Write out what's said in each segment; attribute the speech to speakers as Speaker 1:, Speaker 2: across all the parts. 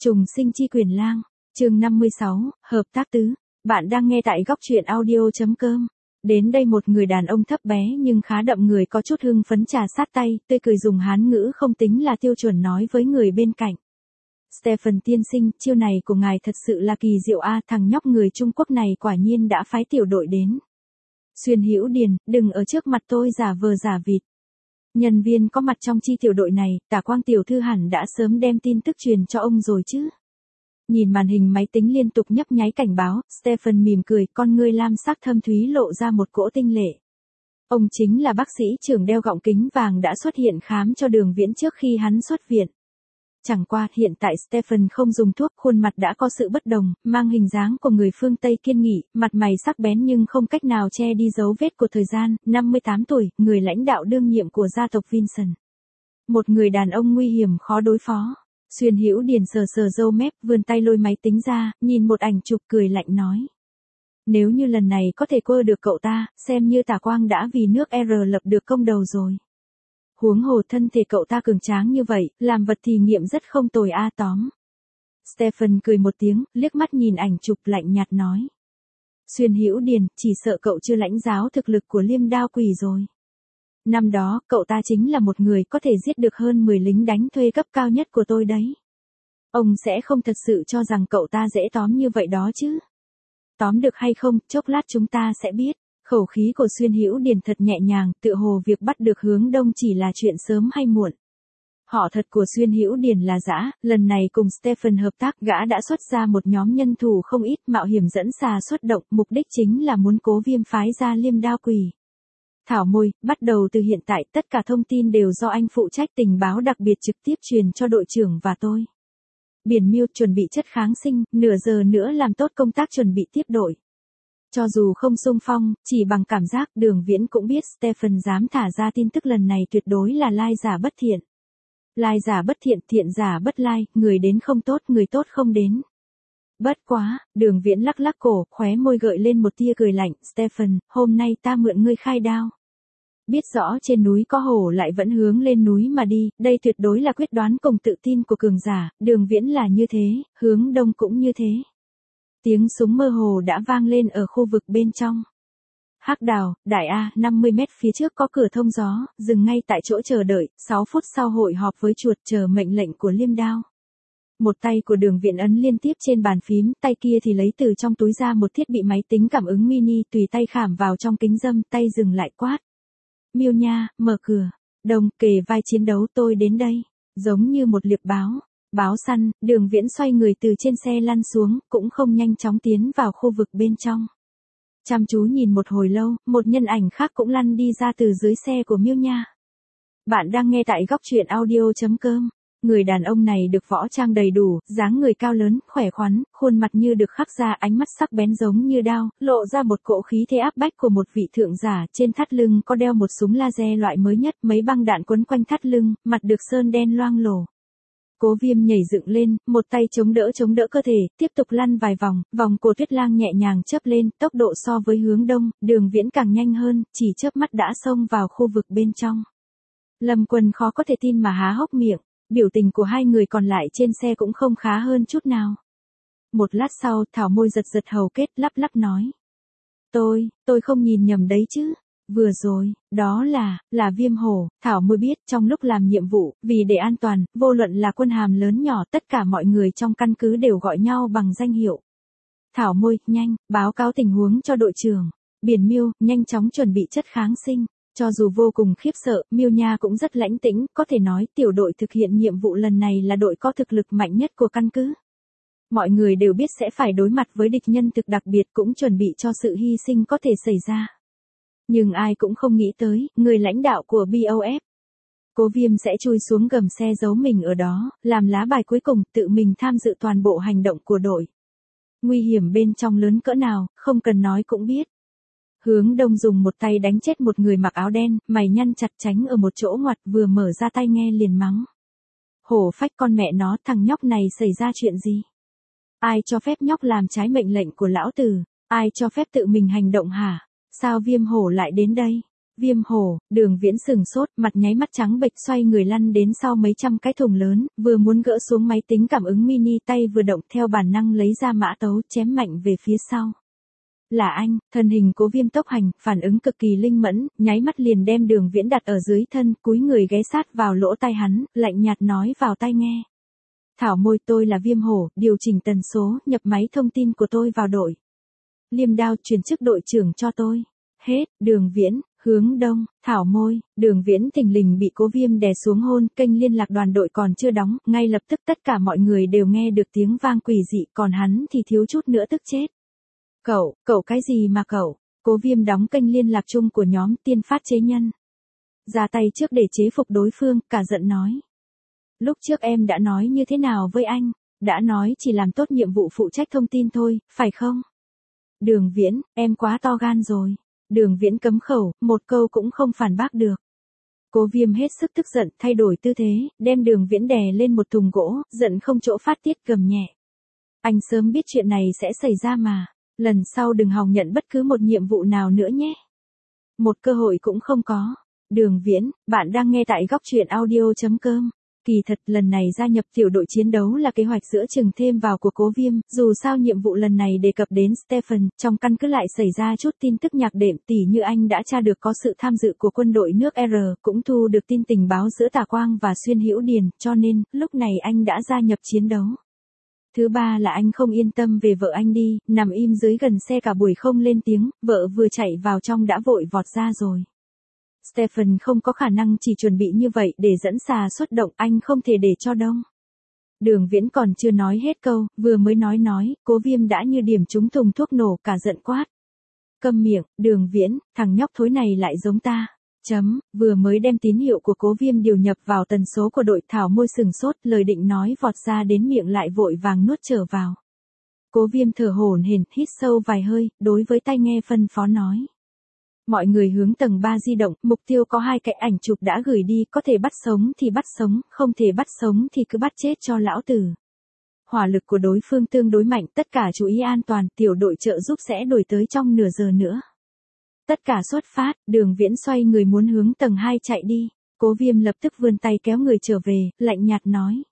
Speaker 1: Trùng sinh chi quyền lang, chương 56, hợp tác tứ. Bạn đang nghe tại góc truyện audio.com. Đến đây một người đàn ông thấp bé nhưng khá đậm người có chút hưng phấn trà sát tay, tươi cười dùng Hán ngữ không tính là tiêu chuẩn nói với người bên cạnh. Stephen tiên sinh, chiêu này của ngài thật sự là kỳ diệu a, thằng nhóc người Trung Quốc này quả nhiên đã phái tiểu đội đến. Xuyên Hữu Điền, đừng ở trước mặt tôi giả vờ giả vịt. Nhân viên có mặt trong chi tiểu đội này, Tả Quang tiểu thư hẳn đã sớm đem tin tức truyền cho ông rồi chứ. Nhìn màn hình máy tính liên tục nhấp nháy cảnh báo, Stephen mỉm cười, con ngươi lam sắc thâm thúy lộ ra một cỗ tinh lệ. Ông chính là bác sĩ trưởng đeo gọng kính vàng đã xuất hiện khám cho Đường Viễn trước khi hắn xuất viện. Chẳng qua, hiện tại Stephen không dùng thuốc, khuôn mặt đã có sự bất đồng, mang hình dáng của người phương Tây kiên nghị, mặt mày sắc bén nhưng không cách nào che đi dấu vết của thời gian, 58 tuổi, người lãnh đạo đương nhiệm của gia tộc Vincent. Một người đàn ông nguy hiểm khó đối phó. Xuyên Hữu Điền sờ sờ râu mép, vươn tay lôi máy tính ra, nhìn một ảnh chụp cười lạnh nói. Nếu như lần này có thể quơ được cậu ta, xem như Tả Quang đã vì nước R lập được công đầu rồi. Huống hồ thân thể cậu ta cường tráng như vậy, làm vật thí nghiệm rất không tồi a tóm. Stephen cười một tiếng, liếc mắt nhìn ảnh chụp lạnh nhạt nói. Xuyên Hữu Điền, chỉ sợ cậu chưa lãnh giáo thực lực của Liêm Đao Quỷ rồi. Năm đó, cậu ta chính là một người có thể giết được hơn 10 lính đánh thuê cấp cao nhất của tôi đấy. Ông sẽ không thật sự cho rằng cậu ta dễ tóm như vậy đó chứ. Tóm được hay không, chốc lát chúng ta sẽ biết. Khẩu khí của Xuyên Hữu Điền thật nhẹ nhàng, tựa hồ việc bắt được Hướng Đông chỉ là chuyện sớm hay muộn. Họ thật của Xuyên Hữu Điền là Dã, lần này cùng Stephen hợp tác, gã đã xuất ra một nhóm nhân thủ không ít, mạo hiểm dẫn xà xuất động, mục đích chính là muốn Cố Viêm phái ra Liêm Đao Quỷ. Thảo môi, bắt đầu từ hiện tại tất cả thông tin đều do anh phụ trách tình báo đặc biệt trực tiếp truyền cho đội trưởng và tôi. Biển Miêu chuẩn bị chất kháng sinh, nửa giờ nữa làm tốt công tác chuẩn bị tiếp đội. Cho dù không xung phong, chỉ bằng cảm giác Đường Viễn cũng biết Stephen dám thả ra tin tức lần này tuyệt đối là lai giả bất thiện. Lai giả bất thiện, thiện giả bất lai, người đến không tốt, người tốt không đến. Bất quá, Đường Viễn lắc lắc cổ, khóe môi gợi lên một tia cười lạnh, Stephen, hôm nay ta mượn ngươi khai đao. Biết rõ trên núi có hổ lại vẫn hướng lên núi mà đi, đây tuyệt đối là quyết đoán cùng tự tin của cường giả, Đường Viễn là như thế, Hướng Đông cũng như thế. Tiếng súng mơ hồ đã vang lên ở khu vực bên trong. Hắc Đào, Đại A, 50 mét phía trước có cửa thông gió, dừng ngay tại chỗ chờ đợi, 6 phút sau hội họp với chuột chờ mệnh lệnh của Liêm Đao. Một tay của Đường Viễn ấn liên tiếp trên bàn phím, tay kia thì lấy từ trong túi ra một thiết bị máy tính cảm ứng mini, tùy tay khảm vào trong kính râm, tay dừng lại quát. Miêu nha, mở cửa. Đồng, kề vai chiến đấu, tôi đến đây. Giống như một liệp báo. Báo săn, Đường Viễn xoay người từ trên xe lăn xuống, cũng không nhanh chóng tiến vào khu vực bên trong. Chăm chú nhìn một hồi lâu, một nhân ảnh khác cũng lăn đi ra từ dưới xe của Miêu nha. Bạn đang nghe tại góc truyện audio.com. Người đàn ông này được võ trang đầy đủ, dáng người cao lớn, khỏe khoắn, khuôn mặt như được khắc ra ánh mắt sắc bén giống như đao, lộ ra một cỗ khí thế áp bách của một vị thượng giả, trên thắt lưng có đeo một súng laser loại mới nhất, mấy băng đạn quấn quanh thắt lưng, mặt được sơn đen loang lổ. Cố Viêm nhảy dựng lên, một tay chống đỡ cơ thể, tiếp tục lăn vài vòng, vòng cổ Tuyết Lang nhẹ nhàng chớp lên, tốc độ so với Hướng Đông, Đường Viễn càng nhanh hơn, chỉ chớp mắt đã xông vào khu vực bên trong. Lâm Quân khó có thể tin mà há hốc miệng. Biểu tình của hai người còn lại trên xe cũng không khá hơn chút nào. Một lát sau, Thảo môi giật giật hầu kết, lắp lắp nói. Tôi không nhìn nhầm đấy chứ. Vừa rồi, đó là Viêm Hổ. Thảo môi biết, trong lúc làm nhiệm vụ, vì để an toàn, vô luận là quân hàm lớn nhỏ, tất cả mọi người trong căn cứ đều gọi nhau bằng danh hiệu. Thảo môi, nhanh, báo cáo tình huống cho đội trưởng. Biển Miêu, nhanh chóng chuẩn bị chất kháng sinh. Cho dù vô cùng khiếp sợ, Miêu Nha cũng rất lãnh tĩnh, có thể nói tiểu đội thực hiện nhiệm vụ lần này là đội có thực lực mạnh nhất của căn cứ. Mọi người đều biết sẽ phải đối mặt với địch nhân thực đặc biệt, cũng chuẩn bị cho sự hy sinh có thể xảy ra. Nhưng ai cũng không nghĩ tới, người lãnh đạo của BOF. Cố Viêm sẽ chui xuống gầm xe giấu mình ở đó, làm lá bài cuối cùng, tự mình tham dự toàn bộ hành động của đội. Nguy hiểm bên trong lớn cỡ nào, không cần nói cũng biết. Hướng Đông dùng một tay đánh chết một người mặc áo đen, mày nhăn chặt tránh ở một chỗ ngoặt, vừa mở ra tay nghe liền mắng. Hổ phách con mẹ nó, thằng nhóc này xảy ra chuyện gì? Ai cho phép nhóc làm trái mệnh lệnh của lão tử? Ai cho phép tự mình hành động hả? Sao Viêm Hổ lại đến đây? Viêm hổ, Đường Viễn sừng sốt, mặt nháy mắt trắng bệch xoay người lăn đến sau mấy trăm cái thùng lớn, vừa muốn gỡ xuống máy tính cảm ứng mini tay vừa động theo bản năng lấy ra mã tấu chém mạnh về phía sau. Là anh, thân hình Cố Viêm tốc hành, phản ứng cực kỳ linh mẫn, nháy mắt liền đem Đường Viễn đặt ở dưới thân, cúi người ghé sát vào lỗ tai hắn, lạnh nhạt nói vào tai nghe. Thảo môi, tôi là Viêm hổ, điều chỉnh tần số, nhập máy thông tin của tôi vào đội. Liêm đao, chuyển chức đội trưởng cho tôi. Hết, Đường Viễn, hướng đông, thảo môi, Đường Viễn thình lình bị Cố Viêm đè xuống hôn, kênh liên lạc đoàn đội còn chưa đóng, ngay lập tức tất cả mọi người đều nghe được tiếng vang quỷ dị, còn hắn thì thiếu chút nữa tức chết. Cậu cái gì mà cậu? Cố Viêm đóng kênh liên lạc chung của nhóm tiên phát chế nhân. Ra tay trước để chế phục đối phương, cả giận nói. Lúc trước em đã nói như thế nào với anh? Đã nói chỉ làm tốt nhiệm vụ phụ trách thông tin thôi, phải không? Đường Viễn, em quá to gan rồi. Đường Viễn cấm khẩu, một câu cũng không phản bác được. Cố Viêm hết sức tức giận, thay đổi tư thế, đem Đường Viễn đè lên một thùng gỗ, giận không chỗ phát tiết, gầm nhẹ. Anh sớm biết chuyện này sẽ xảy ra mà. Lần sau đừng hòng nhận bất cứ một nhiệm vụ nào nữa nhé. Một cơ hội cũng không có. Đường Viễn, bạn đang nghe tại góc truyện audio.com. Kỳ thật lần này gia nhập tiểu đội chiến đấu là kế hoạch giữa chừng thêm vào của Cố Viêm, dù sao nhiệm vụ lần này đề cập đến Stephen, trong căn cứ lại xảy ra chút tin tức nhạc đệm, tỉ như anh đã tra được có sự tham dự của quân đội nước R, cũng thu được tin tình báo giữa Tả Quang và Xuyên Hữu Điền, cho nên, lúc này anh đã gia nhập chiến đấu. Thứ ba là anh không yên tâm về vợ anh đi, nằm im dưới gần xe cả buổi không lên tiếng, vợ vừa chạy vào trong đã vội vọt ra rồi. Stephen không có khả năng chỉ chuẩn bị như vậy để dẫn xà xuất động, anh không thể để cho đông. Đường Viễn còn chưa nói hết câu, vừa mới nói, Cố Viêm đã như điểm trúng thùng thuốc nổ, cả giận quát. Câm miệng, Đường Viễn, thằng nhóc thối này lại giống ta. Vừa mới đem tín hiệu của Cố Viêm điều nhập vào tần số của đội, thảo môi sừng sốt, lời định nói vọt ra đến miệng lại vội vàng nuốt trở vào. Cố Viêm thở hổn hển, hít sâu vài hơi, đối với tai nghe phân phó nói. Mọi người hướng tầng 3 di động, mục tiêu có 2 cái ảnh chụp đã gửi đi, có thể bắt sống thì bắt sống, không thể bắt sống thì cứ bắt chết cho lão tử. Hỏa lực của đối phương tương đối mạnh, tất cả chú ý an toàn, tiểu đội trợ giúp sẽ đuổi tới trong nửa giờ nữa. Tất cả xuất phát, Đường Viễn xoay người muốn hướng tầng 2 chạy đi. Cố Viêm lập tức vươn tay kéo người trở về, lạnh nhạt nói.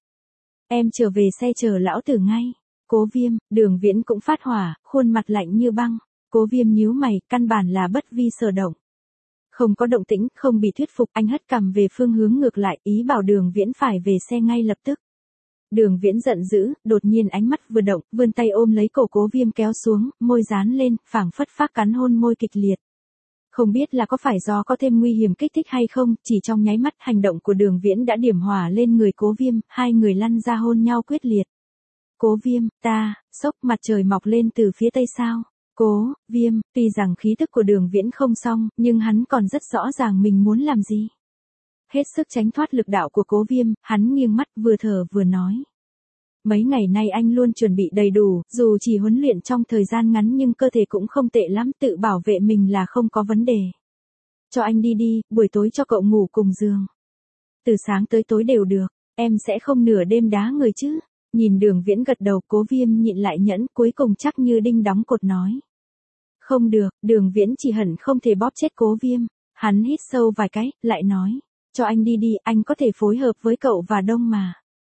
Speaker 1: Em trở về xe chờ lão tử ngay. Cố Viêm, Đường Viễn cũng phát hỏa, khuôn mặt lạnh như băng. Cố Viêm nhíu mày, căn bản là bất vi sở động. Không có động tĩnh, không bị thuyết phục, anh hất cằm về phương hướng ngược lại, ý bảo Đường Viễn phải về xe ngay lập tức. Đường Viễn giận dữ, đột nhiên ánh mắt vừa động, vươn tay ôm lấy cổ Cố Viêm kéo xuống, môi dán lên, phảng phất phác cắn hôn môi kịch liệt. Không biết là có phải do có thêm nguy hiểm kích thích hay không, chỉ trong nháy mắt hành động của Đường Viễn đã điểm hỏa lên người Cố Viêm, hai người lăn ra hôn nhau quyết liệt. Cố Viêm, sốc, mặt trời mọc lên từ phía tây sao. Cố Viêm, tuy rằng khí tức của Đường Viễn không xong, nhưng hắn còn rất rõ ràng mình muốn làm gì. Hết sức tránh thoát lực đạo của Cố Viêm, hắn nghiêng mắt vừa thở vừa nói. Mấy ngày nay anh luôn chuẩn bị đầy đủ, dù chỉ huấn luyện trong thời gian ngắn nhưng cơ thể cũng không tệ lắm, tự bảo vệ mình là không có vấn đề. Cho anh đi, buổi tối cho cậu ngủ cùng giường. Từ sáng tới tối đều được, em sẽ không nửa đêm đá người chứ. Nhìn Đường Viễn gật đầu, Cố Viêm nhịn lại nhẫn, cuối cùng chắc như đinh đóng cột nói. Không được, Đường Viễn chỉ hận không thể bóp chết Cố Viêm. Hắn hít sâu vài cái, lại nói. Cho anh đi, anh có thể phối hợp với cậu và Đông mà.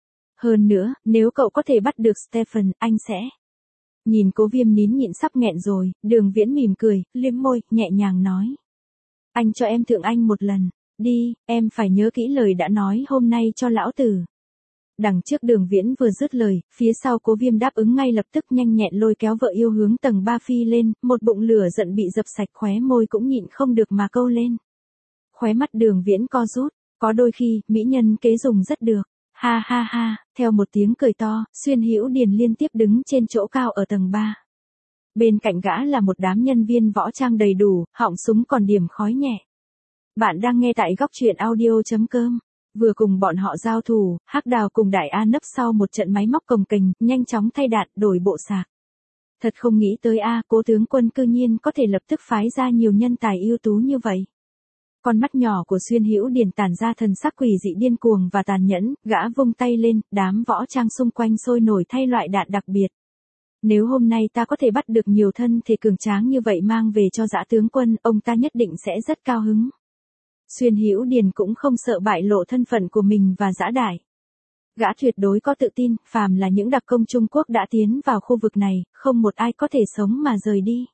Speaker 1: Hơn nữa, nếu cậu có thể bắt được Stephen, anh sẽ. Nhìn Cố Viêm nín nhịn sắp nghẹn rồi, Đường Viễn mỉm cười, liếm môi, nhẹ nhàng nói. Anh cho em thượng anh một lần, đi, em phải nhớ kỹ lời đã nói hôm nay cho lão tử. Đằng trước Đường Viễn vừa dứt lời, phía sau Cố Viêm đáp ứng ngay lập tức nhanh nhẹn lôi kéo vợ yêu hướng tầng 3 phi lên, một bụng lửa giận bị dập sạch, khóe môi cũng nhịn không được mà câu lên. Khóe mắt Đường Viễn co rút, có đôi khi, mỹ nhân kế dùng rất được. Ha ha ha, theo một tiếng cười to, Xuyên Hữu Điền liên tiếp đứng trên chỗ cao ở tầng 3. Bên cạnh gã là một đám nhân viên võ trang đầy đủ, họng súng còn điểm khói nhẹ. Bạn đang nghe tại góc truyện audio.com. Vừa cùng bọn họ giao thủ, Hắc Đào cùng Đại A nấp sau một trận máy móc cồng kềnh, nhanh chóng thay đạn, đổi bộ sạc. Thật không nghĩ tới Cố tướng quân cư nhiên có thể lập tức phái ra nhiều nhân tài ưu tú như vậy. Con mắt nhỏ của Xuyên Hữu Điền tản ra thần sắc quỷ dị điên cuồng và tàn nhẫn, gã vung tay lên, đám võ trang xung quanh sôi nổi thay loại đạn đặc biệt. Nếu hôm nay ta có thể bắt được nhiều thân thể cường tráng như vậy mang về cho Dã tướng quân, ông ta nhất định sẽ rất cao hứng. Xuyên Hữu Điền cũng không sợ bại lộ thân phận của mình và Dã Đại. Gã tuyệt đối có tự tin, phàm là những đặc công Trung Quốc đã tiến vào khu vực này, không một ai có thể sống mà rời đi.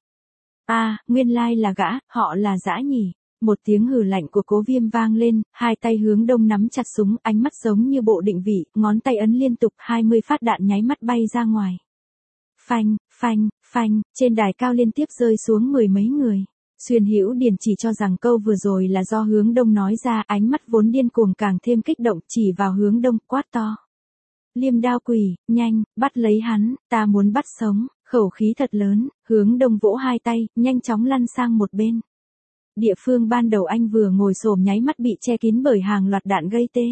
Speaker 1: Nguyên lai là gã, họ là Dã nhỉ. Một tiếng hừ lạnh của Cố Viêm vang lên, hai tay hướng đông nắm chặt súng, ánh mắt giống như bộ định vị, ngón tay ấn liên tục 20 phát đạn nháy mắt bay ra ngoài. Phanh, phanh, phanh, trên đài cao liên tiếp rơi xuống mười mấy người. Xuyên Hữu Điền chỉ cho rằng câu vừa rồi là do hướng đông nói ra, ánh mắt vốn điên cuồng càng thêm kích động, chỉ vào hướng đông, quát to. Liêm Đao Quỷ, nhanh, bắt lấy hắn, ta muốn bắt sống, khẩu khí thật lớn, hướng đông vỗ hai tay, nhanh chóng lăn sang một bên. Địa phương ban đầu anh vừa ngồi xổm nháy mắt bị che kín bởi hàng loạt đạn gây tê.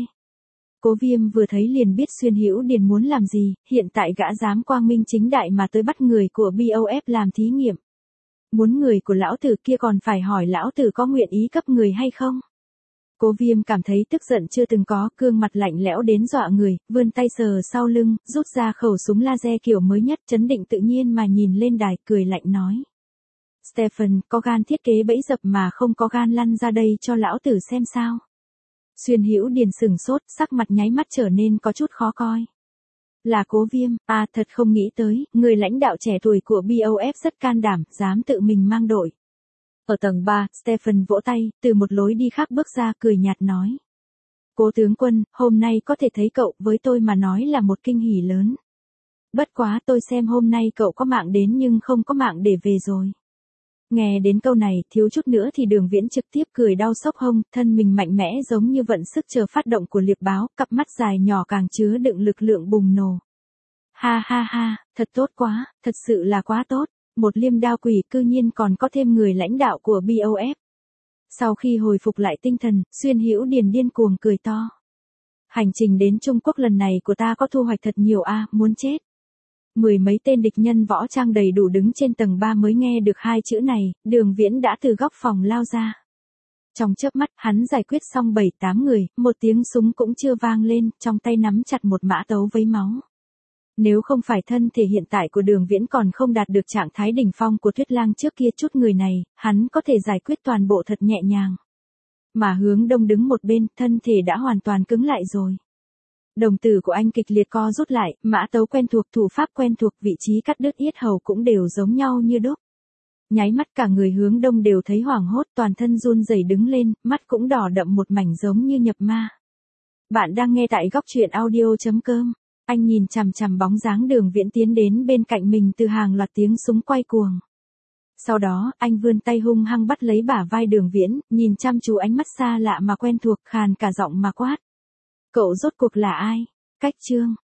Speaker 1: Cố Viêm vừa thấy liền biết Xuyên Hữu Điền muốn làm gì, hiện tại gã dám quang minh chính đại mà tới bắt người của BOF làm thí nghiệm. Muốn người của lão tử kia còn phải hỏi lão tử có nguyện ý cấp người hay không. Cố Viêm cảm thấy tức giận chưa từng có, gương mặt lạnh lẽo đến dọa người, vươn tay sờ sau lưng, rút ra khẩu súng laser kiểu mới nhất, trấn định tự nhiên mà nhìn lên đài, cười lạnh nói. Stephen, có gan thiết kế bẫy dập mà không có gan lăn ra đây cho lão tử xem sao. Xuyên Hữu Điền sửng sốt, sắc mặt nháy mắt trở nên có chút khó coi. Là Cố Viêm, thật không nghĩ tới, người lãnh đạo trẻ tuổi của BOF rất can đảm, dám tự mình mang đội. Ở tầng 3, Stephen vỗ tay, từ một lối đi khác bước ra, cười nhạt nói. Cố tướng quân, hôm nay có thể thấy cậu với tôi mà nói là một kinh hỉ lớn. Bất quá tôi xem hôm nay cậu có mạng đến nhưng không có mạng để về rồi. Nghe đến câu này, thiếu chút nữa thì Đường Viễn trực tiếp cười đau sốc hông, thân mình mạnh mẽ giống như vận sức chờ phát động của liệp báo, cặp mắt dài nhỏ càng chứa đựng lực lượng bùng nổ. Ha ha ha, thật tốt quá, thật sự là quá tốt, một Liêm Đao Quỷ cư nhiên còn có thêm người lãnh đạo của BOF. Sau khi hồi phục lại tinh thần, Xuyên Hữu Điền điên cuồng cười to. Hành trình đến Trung Quốc lần này của ta có thu hoạch thật nhiều muốn chết. Mười mấy tên địch nhân võ trang đầy đủ đứng trên tầng 3 mới nghe được hai chữ này, Đường Viễn đã từ góc phòng lao ra. Trong chớp mắt, hắn giải quyết xong 7-8 người, một tiếng súng cũng chưa vang lên, trong tay nắm chặt một mã tấu vấy máu. Nếu không phải thân thể hiện tại của Đường Viễn còn không đạt được trạng thái đỉnh phong của Tuyết Lang trước kia chút người này, hắn có thể giải quyết toàn bộ thật nhẹ nhàng. Mà hướng đông đứng một bên, thân thể đã hoàn toàn cứng lại rồi. Đồng tử của anh kịch liệt co rút lại, mã tấu quen thuộc, thủ pháp quen thuộc, vị trí cắt đứt yết hầu cũng đều giống nhau như đúc. Nháy mắt cả người hướng đông đều thấy hoảng hốt, toàn thân run rẩy đứng lên, mắt cũng đỏ đậm một mảnh giống như nhập ma. Bạn đang nghe tại góc truyện audio.com. Anh nhìn chằm chằm bóng dáng Đường Viễn tiến đến bên cạnh mình từ hàng loạt tiếng súng quay cuồng. Sau đó, anh vươn tay hung hăng bắt lấy bả vai Đường Viễn, nhìn chăm chú ánh mắt xa lạ mà quen thuộc, khàn cả giọng mà quát. Cậu rốt cuộc là ai? Cách Trương.